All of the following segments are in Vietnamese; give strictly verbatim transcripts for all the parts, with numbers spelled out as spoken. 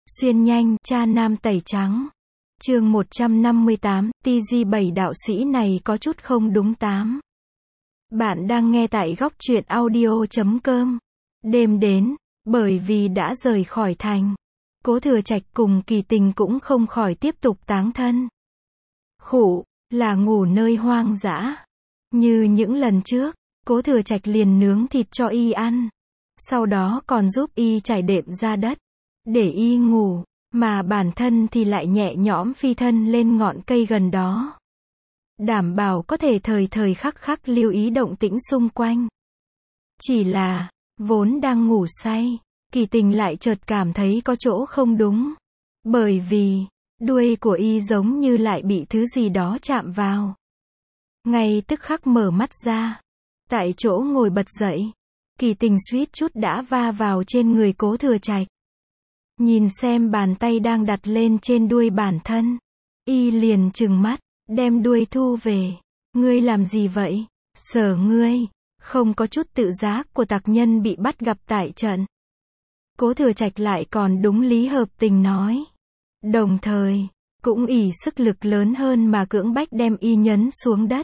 Xuyên nhanh, cha nam tẩy trắng. Chương một trăm năm mươi tám, tê giê bảy đạo sĩ này có chút không đúng tám. Bạn đang nghe tại góc truyện audio chấm com. Đêm đến, bởi vì đã rời khỏi thành, Cố Thừa Trạch cùng Kỳ Tình cũng không khỏi tiếp tục táng thân. Khụ, là ngủ nơi hoang dã. Như những lần trước, Cố Thừa Trạch liền nướng thịt cho y ăn. Sau đó còn giúp y trải đệm ra đất, để y ngủ, mà bản thân thì lại nhẹ nhõm phi thân lên ngọn cây gần đó. Đảm bảo có thể thời thời khắc khắc lưu ý động tĩnh xung quanh. Chỉ là, vốn đang ngủ say, Kỳ Tình lại chợt cảm thấy có chỗ không đúng. Bởi vì, đuôi của y giống như lại bị thứ gì đó chạm vào. Ngay tức khắc mở mắt ra, tại chỗ ngồi bật dậy, Kỳ Tình suýt chút đã va vào trên người Cố Thừa Trạch. Nhìn xem bàn tay đang đặt lên trên đuôi bản thân, y liền trừng mắt, đem đuôi thu về. Ngươi làm gì vậy? Sở ngươi, không có chút tự giác của tặc nhân bị bắt gặp tại trận. Cố Thừa Trạch lại còn đúng lý hợp tình nói. Đồng thời, cũng ỷ sức lực lớn hơn mà cưỡng bách đem y nhấn xuống đất.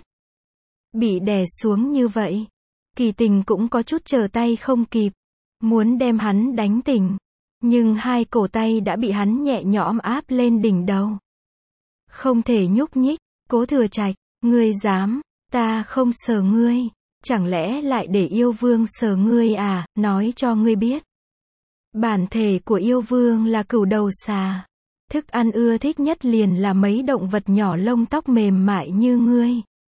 Bị đè xuống như vậy, Kỳ Tình cũng có chút trở tay không kịp, muốn đem hắn đánh tỉnh. Nhưng hai cổ tay đã bị hắn nhẹ nhõm áp lên đỉnh đầu. Không thể nhúc nhích. Cố Thừa Trạch, ngươi dám, ta không sờ ngươi, chẳng lẽ lại để yêu vương sờ ngươi à? Nói cho ngươi biết, bản thể của yêu vương là cửu đầu xà. Thức ăn ưa thích nhất liền là mấy động vật nhỏ lông tóc mềm mại như ngươi.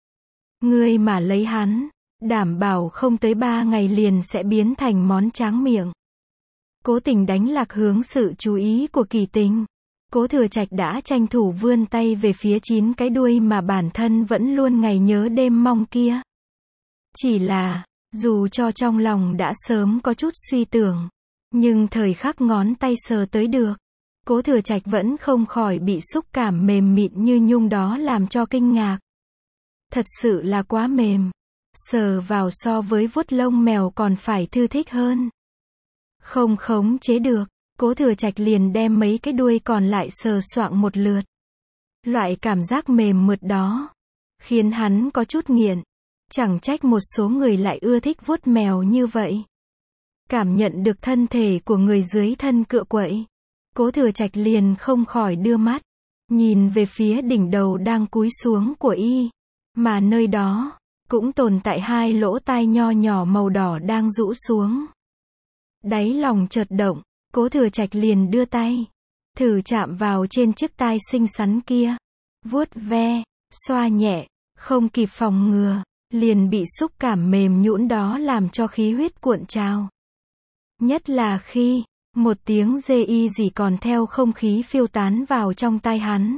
Ngươi mà lấy hắn, đảm bảo không tới ba ngày liền sẽ biến thành món tráng miệng. Cố Tình đánh lạc hướng sự chú ý của Kỳ Tình. Cố Thừa Trạch đã tranh thủ vươn tay về phía chín cái đuôi mà bản thân vẫn luôn ngày nhớ đêm mong kia. Chỉ là, dù cho trong lòng đã sớm có chút suy tưởng, nhưng thời khắc ngón tay sờ tới được, Cố Thừa Trạch vẫn không khỏi bị xúc cảm mềm mịn như nhung đó làm cho kinh ngạc. Thật sự là quá mềm, sờ vào so với vuốt lông mèo còn phải thư thích hơn. Không khống chế được, Cố Thừa Trạch liền đem mấy cái đuôi còn lại sờ soạng một lượt. Loại cảm giác mềm mượt đó khiến hắn có chút nghiện. Chẳng trách một số người lại ưa thích vuốt mèo như vậy. Cảm nhận được thân thể của người dưới thân cựa quậy, Cố Thừa Trạch liền không khỏi đưa mắt nhìn về phía đỉnh đầu đang cúi xuống của y, mà nơi đó cũng tồn tại hai lỗ tai nho nhỏ màu đỏ đang rũ xuống. Đáy lòng chợt động, Cố Thừa Trạch liền đưa tay thử chạm vào trên chiếc tai xinh xắn kia, vuốt ve, xoa nhẹ, không kịp phòng ngừa, liền bị xúc cảm mềm nhũn đó làm cho khí huyết cuộn trào. Nhất là khi một tiếng rê y gì còn theo không khí phiêu tán vào trong tai hắn.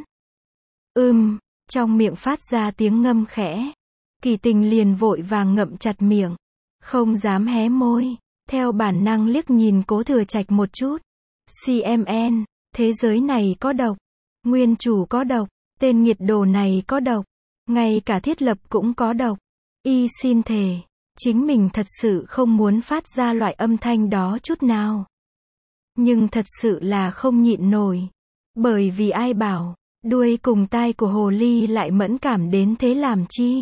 Ưm, trong miệng phát ra tiếng ngâm khẽ. Kỳ Tình liền vội vàng ngậm chặt miệng, không dám hé môi. Theo bản năng liếc nhìn Cố Thừa Trạch một chút. xê em en, thế giới này có độc. Nguyên chủ có độc. Tên nghiệt đồ này có độc. Ngay cả thiết lập cũng có độc. Y xin thề, chính mình thật sự không muốn phát ra loại âm thanh đó chút nào. Nhưng thật sự là không nhịn nổi. Bởi vì ai bảo, đuôi cùng tai của hồ ly lại mẫn cảm đến thế làm chi?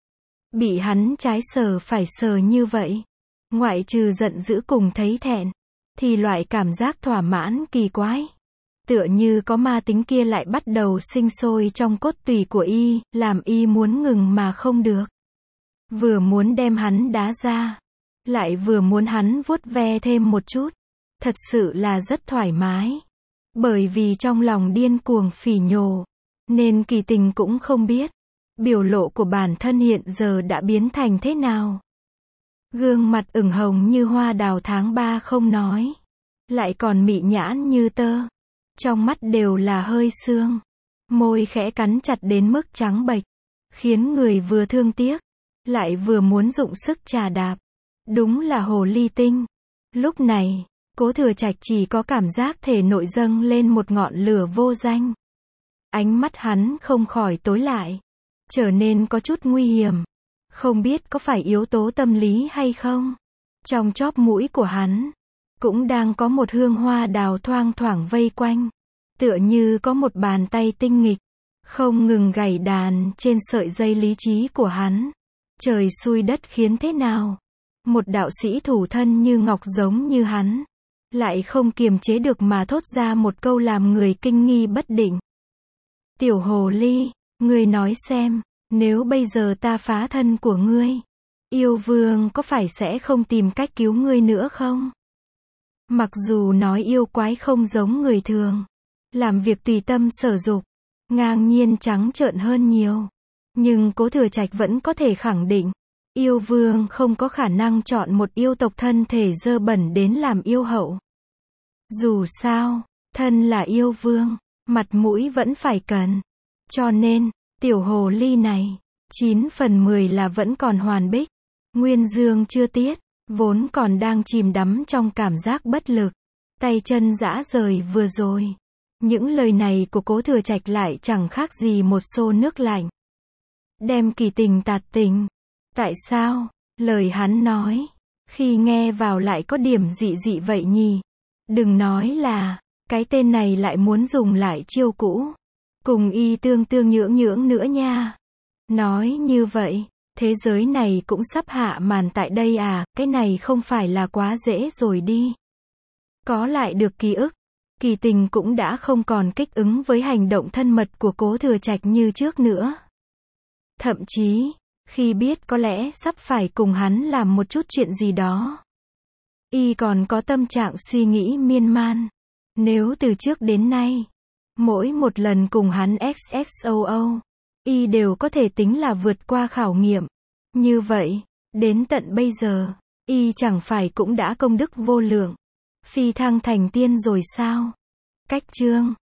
Bị hắn trái sờ phải sờ như vậy, ngoại trừ giận dữ cùng thấy thẹn, thì loại cảm giác thỏa mãn kỳ quái, tựa như có ma tính kia lại bắt đầu sinh sôi trong cốt tủy của y, làm y muốn ngừng mà không được. Vừa muốn đem hắn đá ra, lại vừa muốn hắn vuốt ve thêm một chút. Thật sự là rất thoải mái. Bởi vì trong lòng điên cuồng phỉ nhổ, nên Kỳ Tình cũng không biết biểu lộ của bản thân hiện giờ đã biến thành thế nào. Gương mặt ửng hồng như hoa đào tháng ba không nói, lại còn mị nhãn như tơ, trong mắt đều là hơi sương, môi khẽ cắn chặt đến mức trắng bệch, khiến người vừa thương tiếc, lại vừa muốn dụng sức chà đạp. Đúng là hồ ly tinh. Lúc này, Cố Thừa Trạch chỉ có cảm giác thể nội dâng lên một ngọn lửa vô danh. Ánh mắt hắn không khỏi tối lại, trở nên có chút nguy hiểm. Không biết có phải yếu tố tâm lý hay không? Trong chóp mũi của hắn, cũng đang có một hương hoa đào thoang thoảng vây quanh, tựa như có một bàn tay tinh nghịch, không ngừng gảy đàn trên sợi dây lý trí của hắn. Trời xui đất khiến thế nào? Một đạo sĩ thủ thân như ngọc giống như hắn, lại không kiềm chế được mà thốt ra một câu làm người kinh nghi bất định. Tiểu hồ ly, ngươi nói xem, nếu bây giờ ta phá thân của ngươi, yêu vương có phải sẽ không tìm cách cứu ngươi nữa không? Mặc dù nói yêu quái không giống người thường, làm việc tùy tâm sở dục, ngang nhiên trắng trợn hơn nhiều, nhưng Cố Thừa Trạch vẫn có thể khẳng định, yêu vương không có khả năng chọn một yêu tộc thân thể dơ bẩn đến làm yêu hậu. Dù sao, thân là yêu vương, mặt mũi vẫn phải cần. Cho nên, tiểu hồ ly này, chín phần mười là vẫn còn hoàn bích. Nguyên dương chưa tiết, vốn còn đang chìm đắm trong cảm giác bất lực, tay chân rã rời vừa rồi. Những lời này của Cố Thừa Trạch lại chẳng khác gì một xô nước lạnh, đem kỳ tình tạt tình. Tại sao, lời hắn nói, khi nghe vào lại có điểm dị dị vậy nhỉ? Đừng nói là, cái tên này lại muốn dùng lại chiêu cũ, cùng y tương tương nhưỡng nhưỡng nữa nha. Nói như vậy, thế giới này cũng sắp hạ màn tại đây à, cái này không phải là quá dễ rồi đi. Có lại được ký ức, kỳ tình cũng đã không còn kích ứng với hành động thân mật của Cố Thừa Trạch như trước nữa. Thậm chí, khi biết có lẽ sắp phải cùng hắn làm một chút chuyện gì đó, y còn có tâm trạng suy nghĩ miên man. Nếu từ trước đến nay, mỗi một lần cùng hắn ích ích ô ô, y đều có thể tính là vượt qua khảo nghiệm. Như vậy, đến tận bây giờ, y chẳng phải cũng đã công đức vô lượng, phi thăng thành tiên rồi sao? Cách chương